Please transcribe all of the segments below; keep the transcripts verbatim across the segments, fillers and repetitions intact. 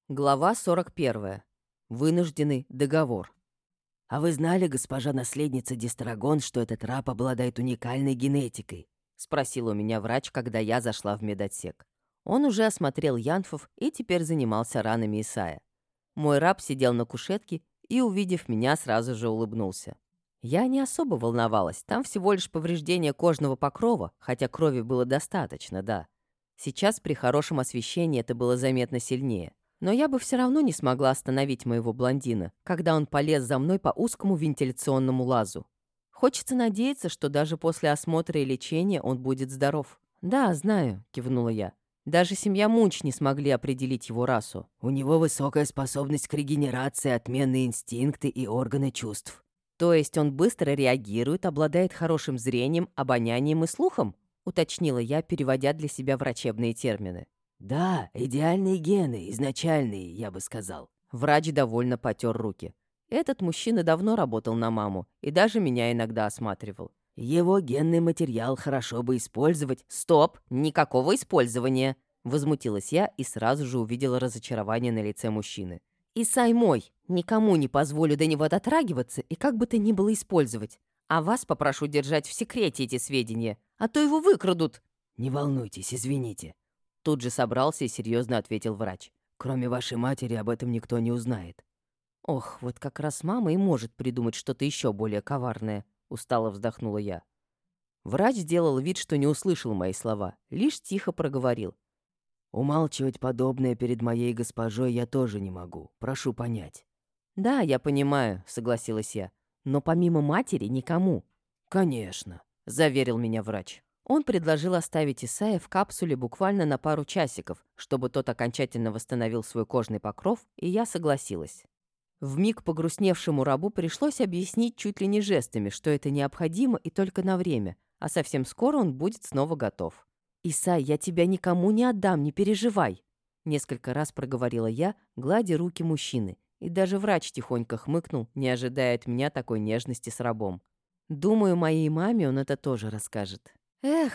Глава сорок первая. Вынужденный договор. «А вы знали, госпожа наследница Дистрагон, что этот раб обладает уникальной генетикой?» — спросил у меня врач, когда я зашла в медотсек. Он уже осмотрел янфов и теперь занимался ранами Исая. Мой раб сидел на кушетке и, увидев меня, сразу же улыбнулся. Я не особо волновалась, там всего лишь повреждение кожного покрова, хотя крови было достаточно, да. Сейчас при хорошем освещении это было заметно сильнее. Но я бы все равно не смогла остановить моего блондина, когда он полез за мной по узкому вентиляционному лазу. Хочется надеяться, что даже после осмотра и лечения он будет здоров. «Да, знаю», — кивнула я. Даже семья Мунч не смогли определить его расу. «У него высокая способность к регенерации, отменные инстинкты и органы чувств». То есть он быстро реагирует, обладает хорошим зрением, обонянием и слухом? Уточнила я, переводя для себя врачебные термины. «Да, идеальные гены, изначальные, я бы сказал». Врач довольно потер руки. Этот мужчина давно работал на маму и даже меня иногда осматривал. «Его генный материал хорошо бы использовать». «Стоп! Никакого использования!» Возмутилась я и сразу же увидела разочарование на лице мужчины. «Исай мой! Никому не позволю до него дотрагиваться и как бы то ни было использовать. А вас попрошу держать в секрете эти сведения, а то его выкрадут!» «Не волнуйтесь, извините». Тут же собрался и серьезно ответил врач. «Кроме вашей матери об этом никто не узнает». «Ох, вот как раз мама и может придумать что-то еще более коварное», — устало вздохнула я. Врач сделал вид, что не услышал мои слова, лишь тихо проговорил. «Умалчивать подобное перед моей госпожой я тоже не могу. Прошу понять». «Да, я понимаю», — согласилась я. «Но помимо матери никому». «Конечно», — заверил меня врач. Он предложил оставить Исая в капсуле буквально на пару часиков, чтобы тот окончательно восстановил свой кожный покров, и я согласилась. Вмиг погрустневшему рабу пришлось объяснить чуть ли не жестами, что это необходимо и только на время, а совсем скоро он будет снова готов. «Исай, я тебя никому не отдам, не переживай!» Несколько раз проговорила я, гладя руки мужчины, и даже врач тихонько хмыкнул, не ожидая от меня такой нежности с рабом. Думаю, моей маме он это тоже расскажет. Эх.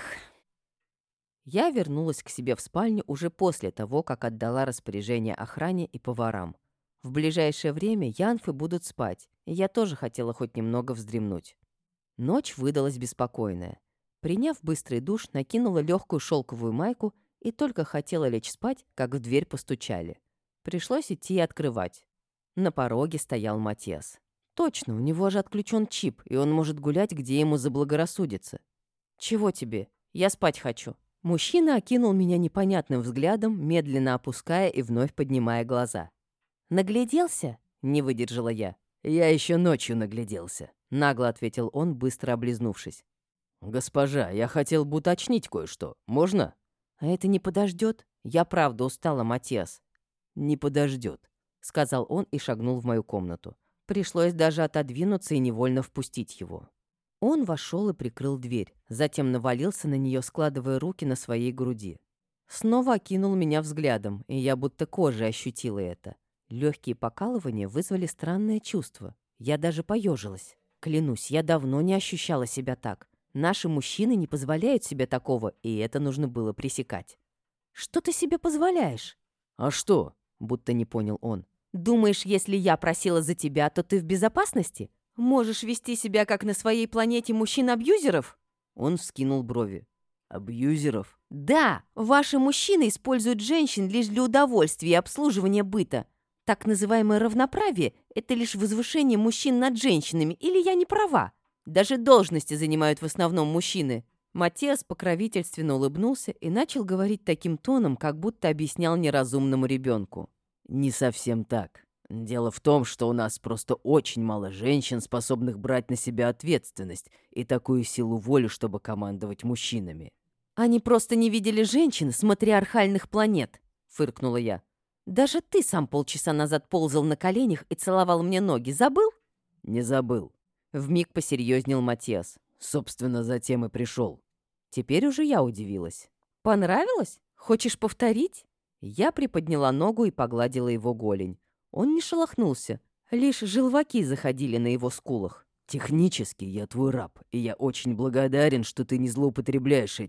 Я вернулась к себе в спальню уже после того, как отдала распоряжение охране и поварам. В ближайшее время янфы будут спать, и я тоже хотела хоть немного вздремнуть. Ночь выдалась беспокойная. Приняв быстрый душ, накинула легкую шелковую майку и только хотела лечь спать, как в дверь постучали. Пришлось идти и открывать. На пороге стоял Матиас. Точно, у него же отключен чип, и он может гулять, где ему заблагорассудится. «Чего тебе? Я спать хочу». Мужчина окинул меня непонятным взглядом, медленно опуская и вновь поднимая глаза. «Нагляделся?» — не выдержала я. «Я еще ночью нагляделся», — нагло ответил он, быстро облизнувшись. «Госпожа, я хотел бы уточнить кое-что. Можно?» «А это не подождет? Я правда устала, Матиас». «Не подождет», — сказал он и шагнул в мою комнату. Пришлось даже отодвинуться и невольно впустить его. Он вошел и прикрыл дверь, затем навалился на нее, складывая руки на своей груди. Снова окинул меня взглядом, и я будто кожей ощутила это. Легкие покалывания вызвали странное чувство. Я даже поежилась. Клянусь, я давно не ощущала себя так. Наши мужчины не позволяют себе такого, и это нужно было пресекать. «Что ты себе позволяешь?» «А что?» — будто не понял он. «Думаешь, если я просила за тебя, то ты в безопасности? Можешь вести себя, как на своей планете мужчин-абьюзеров?» Он вскинул брови. «Абьюзеров?» «Да, ваши мужчины используют женщин лишь для удовольствия и обслуживания быта. Так называемое равноправие — это лишь возвышение мужчин над женщинами, или я не права? Даже должности занимают в основном мужчины». Матиас покровительственно улыбнулся и начал говорить таким тоном, как будто объяснял неразумному ребенку. «Не совсем так. Дело в том, что у нас просто очень мало женщин, способных брать на себя ответственность и такую силу воли, чтобы командовать мужчинами». «Они просто не видели женщин с матриархальных планет», — фыркнула я. «Даже ты сам полчаса назад ползал на коленях и целовал мне ноги. Забыл?» «Не забыл». Вмиг посерьезнел Матиас. «Собственно, затем и пришел». Теперь уже я удивилась. «Понравилось? Хочешь повторить?» Я приподняла ногу и погладила его голень. Он не шелохнулся, лишь желваки заходили на его скулах. «Технически я твой раб, и я очень благодарен, что ты не злоупотребляешь этим».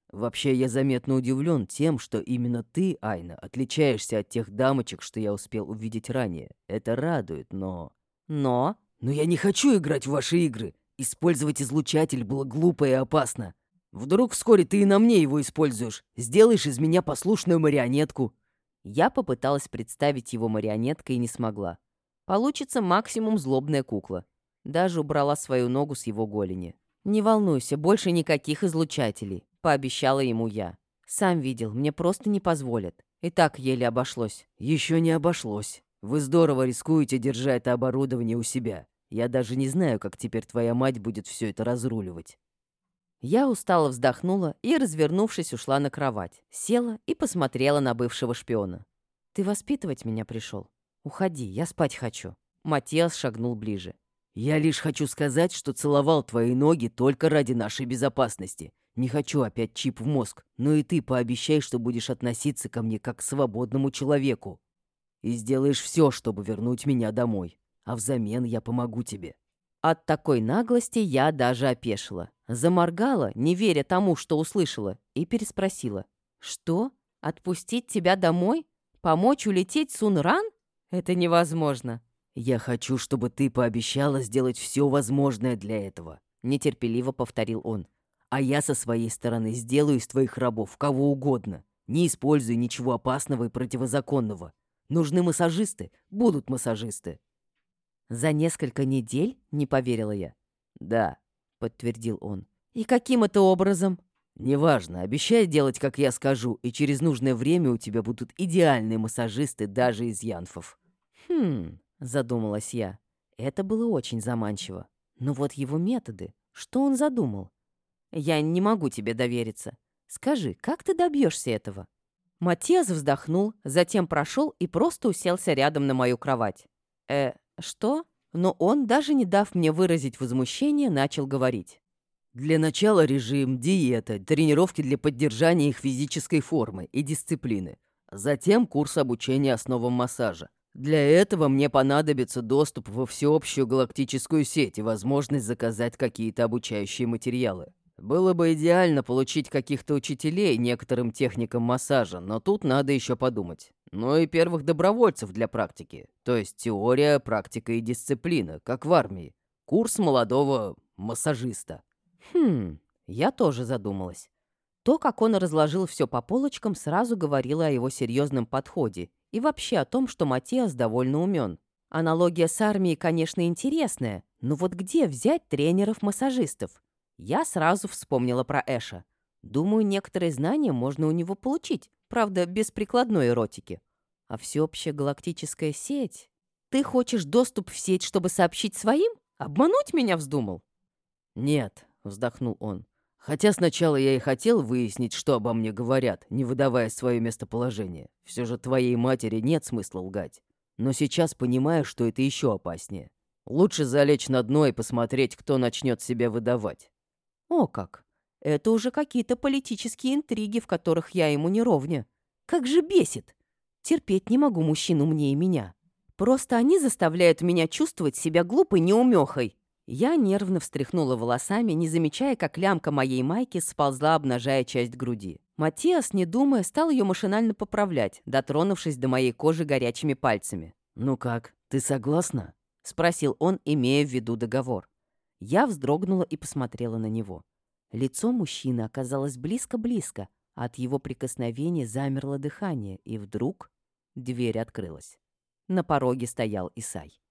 Вообще, я заметно удивлен тем, что именно ты, Айна, отличаешься от тех дамочек, что я успел увидеть ранее. Это радует, но... Но... Но я не хочу играть в ваши игры. Использовать излучатель было глупо и опасно. Вдруг вскоре ты и на мне его используешь. Сделаешь из меня послушную марионетку. Я попыталась представить его марионеткой и не смогла. Получится максимум злобная кукла. Даже убрала свою ногу с его голени. «Не волнуйся, больше никаких излучателей», — пообещала ему я. «Сам видел, мне просто не позволят. И так еле обошлось». Еще не обошлось. Вы здорово рискуете, держа это оборудование у себя. Я даже не знаю, как теперь твоя мать будет все это разруливать». Я устало вздохнула и, развернувшись, ушла на кровать. Села и посмотрела на бывшего шпиона. «Ты воспитывать меня пришел? Уходи, я спать хочу». Матиас шагнул ближе. «Я лишь хочу сказать, что целовал твои ноги только ради нашей безопасности. Не хочу опять чип в мозг, но и ты пообещай, что будешь относиться ко мне как к свободному человеку. И сделаешь все, чтобы вернуть меня домой. А взамен я помогу тебе». От такой наглости я даже опешила. Заморгала, не веря тому, что услышала, и переспросила. «Что? Отпустить тебя домой? Помочь улететь Сунран? Это невозможно». «Я хочу, чтобы ты пообещала сделать все возможное для этого», — нетерпеливо повторил он. «А я со своей стороны сделаю из твоих рабов кого угодно. Не используй ничего опасного и противозаконного. Нужны массажисты? Будут массажисты». «За несколько недель?» — не поверила я. «Да», — подтвердил он. «И каким это образом?» «Неважно. Обещай делать, как я скажу, и через нужное время у тебя будут идеальные массажисты даже из янфов». «Хм...» — задумалась я. Это было очень заманчиво. Но вот его методы. Что он задумал? «Я не могу тебе довериться. Скажи, как ты добьешься этого?» Матиас вздохнул, затем прошел и просто уселся рядом на мою кровать. «Э, что?» Но он, даже не дав мне выразить возмущение, начал говорить. «Для начала режим, диета, тренировки для поддержания их физической формы и дисциплины. Затем курс обучения основам массажа. Для этого мне понадобится доступ во всеобщую галактическую сеть и возможность заказать какие-то обучающие материалы. Было бы идеально получить каких-то учителей некоторым техникам массажа, но тут надо еще подумать. Ну и первых добровольцев для практики. То есть теория, практика и дисциплина, как в армии. Курс молодого массажиста». Хм, я тоже задумалась. То, как он разложил все по полочкам, сразу говорило о его серьезном подходе и вообще о том, что Матиас довольно умен. Аналогия с армией, конечно, интересная, но вот где взять тренеров-массажистов? Я сразу вспомнила про Эша. Думаю, некоторые знания можно у него получить, правда, без прикладной эротики. А всеобщая галактическая сеть? Ты хочешь доступ в сеть, чтобы сообщить своим? Обмануть меня вздумал? «Нет», — вздохнул он. «Хотя сначала я и хотел выяснить, что обо мне говорят, не выдавая свое местоположение. Все же твоей матери нет смысла лгать. Но сейчас понимаю, что это еще опаснее. Лучше залечь на дно и посмотреть, кто начнет себя выдавать». О как! Это уже какие-то политические интриги, в которых я ему не ровня. Как же бесит! Терпеть не могу мужчин умнее меня. Просто они заставляют меня чувствовать себя глупой неумехой. Я нервно встряхнула волосами, не замечая, как лямка моей майки сползла, обнажая часть груди. Матиас, не думая, стал ее машинально поправлять, дотронувшись до моей кожи горячими пальцами. «Ну как, ты согласна?» — спросил он, имея в виду договор. Я вздрогнула и посмотрела на него. Лицо мужчины оказалось близко-близко, а от его прикосновения замерло дыхание, и вдруг дверь открылась. На пороге стоял Исай.